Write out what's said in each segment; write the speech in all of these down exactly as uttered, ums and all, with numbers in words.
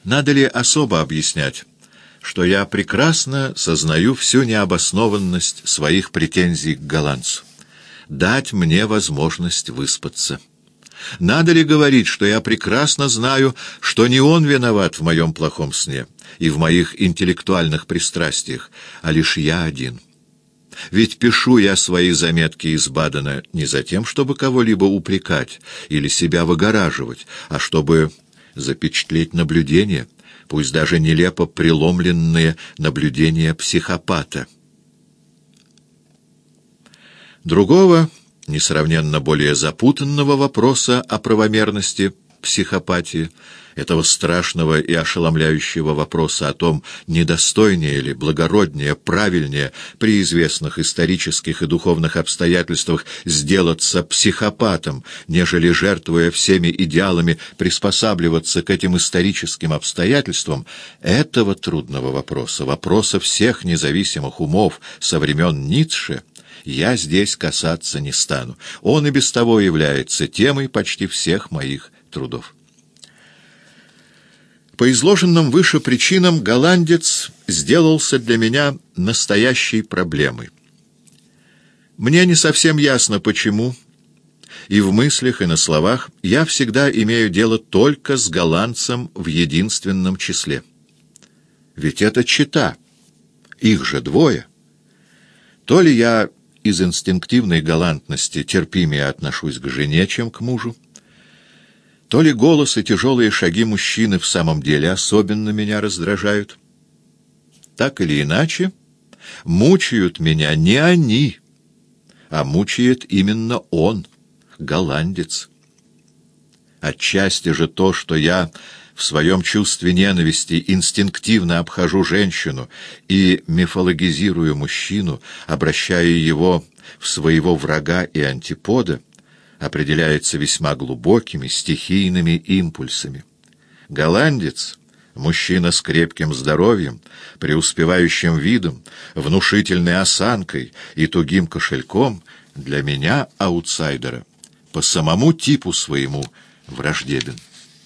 Надо ли особо объяснять, что я прекрасно сознаю всю необоснованность своих претензий к голландцу? Дать мне возможность выспаться. Надо ли говорить, что я прекрасно знаю, что не он виноват в моем плохом сне и в моих интеллектуальных пристрастиях, а лишь я один? Ведь пишу я свои заметки из Бадена не за тем, чтобы кого-либо упрекать или себя выгораживать, а чтобы запечатлеть наблюдения, пусть даже нелепо преломленные наблюдения психопата. Другого, несравненно более запутанного вопроса о правомерности психопатии, этого страшного и ошеломляющего вопроса о том, недостойнее ли, благороднее, правильнее при известных исторических и духовных обстоятельствах сделаться психопатом, нежели, жертвуя всеми идеалами, приспосабливаться к этим историческим обстоятельствам, этого трудного вопроса, вопроса всех независимых умов со времен Ницше, я здесь касаться не стану. Он и без того является темой почти всех моих трудов. По изложенным выше причинам голландец сделался для меня настоящей проблемой. Мне не совсем ясно, почему, и в мыслях, и на словах я всегда имею дело только с голландцем в единственном числе. Ведь это чета, их же двое. То ли я из инстинктивной галантности терпимее отношусь к жене, чем к мужу, то ли голос и тяжелые шаги мужчины в самом деле особенно меня раздражают. Так или иначе, мучают меня не они, а мучает именно он, голландец. Отчасти же то, что я в своем чувстве ненависти инстинктивно обхожу женщину и мифологизирую мужчину, обращая его в своего врага и антипода, определяется весьма глубокими стихийными импульсами. Голландец — мужчина с крепким здоровьем, преуспевающим видом, внушительной осанкой и тугим кошельком, для меня, аутсайдера, по самому типу своему враждебен.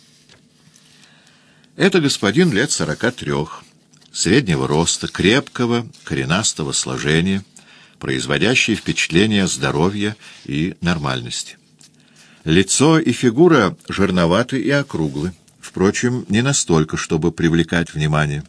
Это господин лет сорока трех, среднего роста, крепкого, коренастого сложения, производящий впечатление здоровья и нормальности. Лицо и фигура жирноваты и округлы, впрочем, не настолько, чтобы привлекать внимание.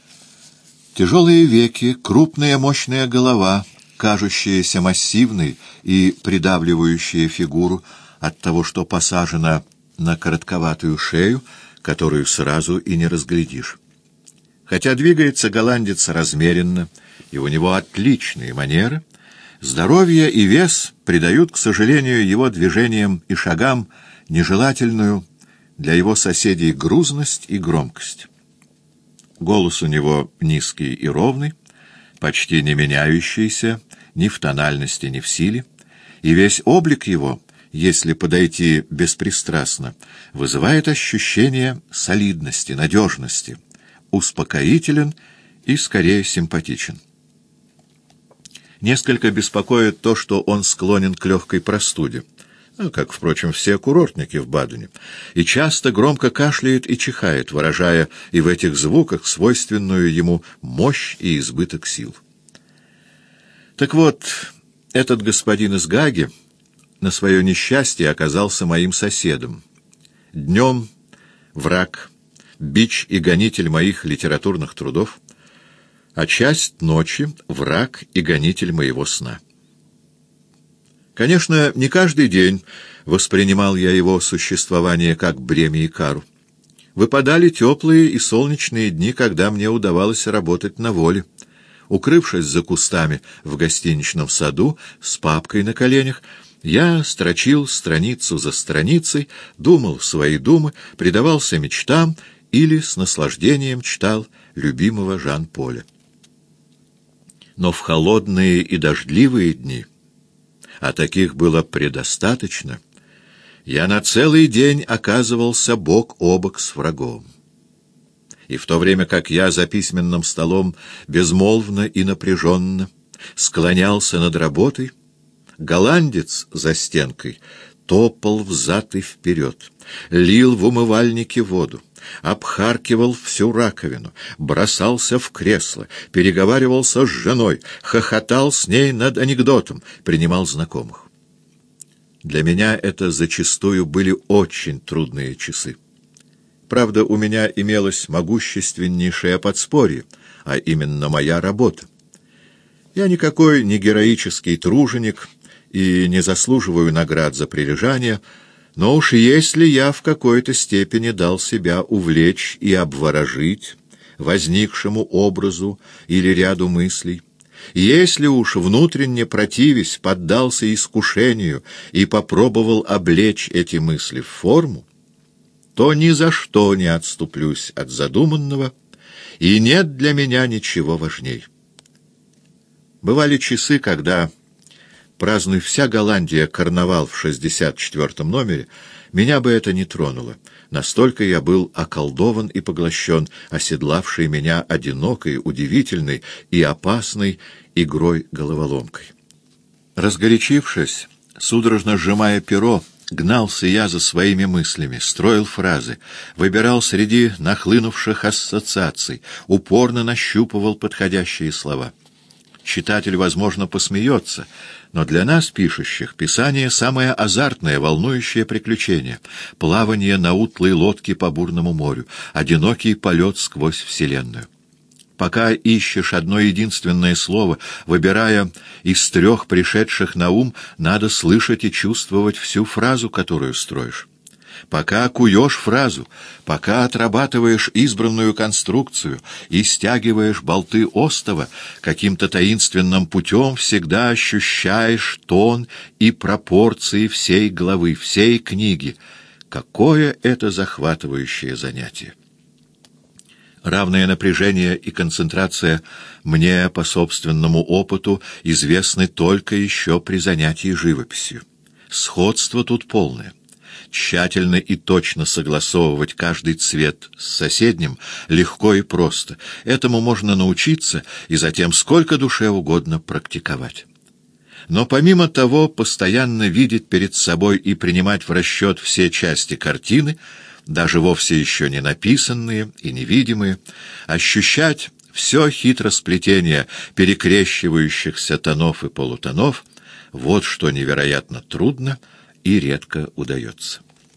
Тяжелые веки, крупная мощная голова, кажущаяся массивной и придавливающая фигуру от того, что посажена на коротковатую шею, которую сразу и не разглядишь. Хотя двигается голландец размеренно, и у него отличные манеры, здоровье и вес придают, к сожалению, его движениям и шагам нежелательную для его соседей грузность и громкость. Голос у него низкий и ровный, почти не меняющийся ни в тональности, ни в силе, и весь облик его, если подойти беспристрастно, вызывает ощущение солидности, надежности, успокоителен и скорее симпатичен. Несколько беспокоит то, что он склонен к легкой простуде, как, впрочем, все курортники в Бадене, и часто громко кашляет и чихает, выражая и в этих звуках свойственную ему мощь и избыток сил. Так вот, этот господин из Гааги на свое несчастье оказался моим соседом. Днем враг, бич и гонитель моих литературных трудов, а часть ночи враг и гонитель моего сна. Конечно, не каждый день воспринимал я его существование как бремя и кару. Выпадали теплые и солнечные дни, когда мне удавалось работать на воле. Укрывшись за кустами в гостиничном саду с папкой на коленях, я строчил страницу за страницей, думал свои думы, предавался мечтам или с наслаждением читал любимого Жан-Поля. Но в холодные и дождливые дни, а таких было предостаточно, я на целый день оказывался бок о бок с врагом. И в то время как я за письменным столом безмолвно и напряженно склонялся над работой, голландец за стенкой топал взад и вперед, лил в умывальнике воду, обхаркивал всю раковину, бросался в кресло, переговаривался с женой, хохотал с ней над анекдотом, принимал знакомых. Для меня это зачастую были очень трудные часы. Правда, у меня имелось могущественнейшее подспорье, а именно моя работа. Я никакой не героический труженик и не заслуживаю наград за прилежание, но уж если я в какой-то степени дал себя увлечь и обворожить возникшему образу или ряду мыслей, если уж внутренне противясь поддался искушению и попробовал облечь эти мысли в форму, то ни за что не отступлюсь от задуманного, и нет для меня ничего важней. Бывали часы, когда, празднуя вся Голландия карнавал в шестьдесят четвёртом номере, меня бы это не тронуло. Настолько я был околдован и поглощен оседлавшей меня одинокой, удивительной и опасной игрой-головоломкой. Разгорячившись, судорожно сжимая перо, гнался я за своими мыслями, строил фразы, выбирал среди нахлынувших ассоциаций, упорно нащупывал подходящие слова. Читатель, возможно, посмеется, но для нас, пишущих, писание — самое азартное, волнующее приключение, плавание на утлой лодке по бурному морю, одинокий полет сквозь вселенную. Пока ищешь одно единственное слово, выбирая из трех пришедших на ум, надо слышать и чувствовать всю фразу, которую строишь. Пока куешь фразу, пока отрабатываешь избранную конструкцию и стягиваешь болты остова, каким-то таинственным путем всегда ощущаешь тон и пропорции всей главы, всей книги. Какое это захватывающее занятие! Равное напряжение и концентрация мне по собственному опыту известны только еще при занятии живописью. Сходство тут полное. Тщательно и точно согласовывать каждый цвет с соседним легко и просто. Этому можно научиться и затем сколько душе угодно практиковать. Но помимо того, постоянно видеть перед собой и принимать в расчет все части картины, даже вовсе еще не написанные и невидимые, ощущать все хитросплетение перекрещивающихся тонов и полутонов — вот что невероятно трудно и редко удается.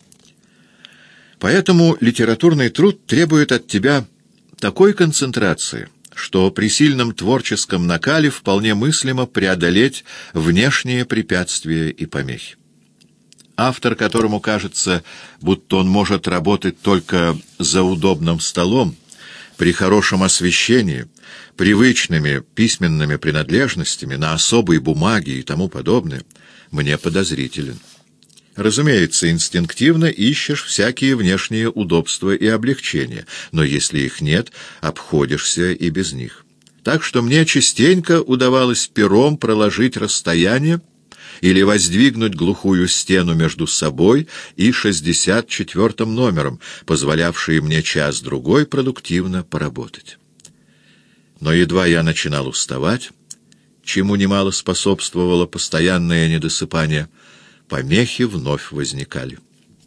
Поэтому литературный труд требует от тебя такой концентрации, что при сильном творческом накале вполне мыслимо преодолеть внешние препятствия и помехи. Автор, которому кажется, будто он может работать только за удобным столом, при хорошем освещении, привычными письменными принадлежностями, на особой бумаге и тому подобное, мне подозрителен. Разумеется, инстинктивно ищешь всякие внешние удобства и облегчения, но если их нет, обходишься и без них. Так что мне частенько удавалось пером проложить расстояние или воздвигнуть глухую стену между собой и шестьдесят четвёртым номером, позволявшие мне час-другой продуктивно поработать. Но едва я начинал уставать, чему немало способствовало постоянное недосыпание, помехи вновь возникали.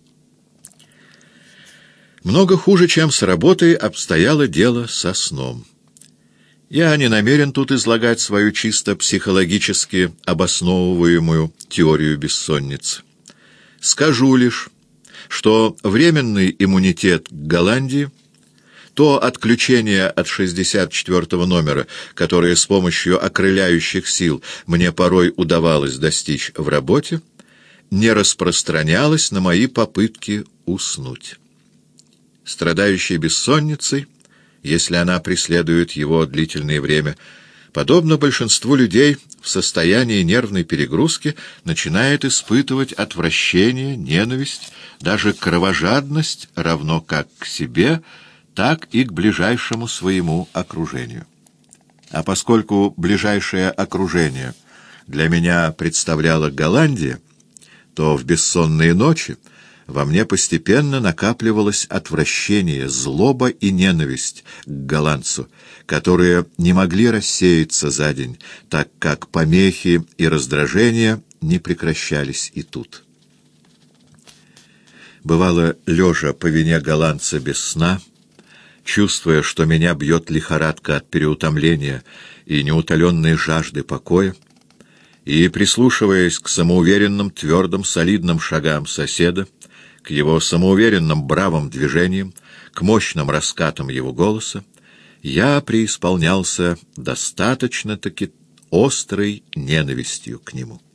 Много хуже, чем с работой, обстояло дело со сном. Я не намерен тут излагать свою чисто психологически обосновываемую теорию бессонницы. Скажу лишь, что временный иммунитет к Голландии, то отключение от шестьдесят четвёртого номера, которое с помощью окрыляющих сил мне порой удавалось достичь в работе, не распространялось на мои попытки уснуть. Страдающий бессонницей, если она преследует его длительное время, подобно большинству людей в состоянии нервной перегрузки, начинает испытывать отвращение, ненависть, даже кровожадность, равно как к себе, так и к ближайшему своему окружению. А поскольку ближайшее окружение для меня представляла Голландия, то в бессонные ночи во мне постепенно накапливалось отвращение, злоба и ненависть к голландцу, которые не могли рассеяться за день, так как помехи и раздражения не прекращались и тут. Бывало, лежа по вине голландца без сна, чувствуя, что меня бьет лихорадка от переутомления и неутоленной жажды покоя, и прислушиваясь к самоуверенным, твердым, солидным шагам соседа, к его самоуверенным, бравым движениям, к мощным раскатам его голоса, я преисполнялся достаточно-таки острой ненавистью к нему.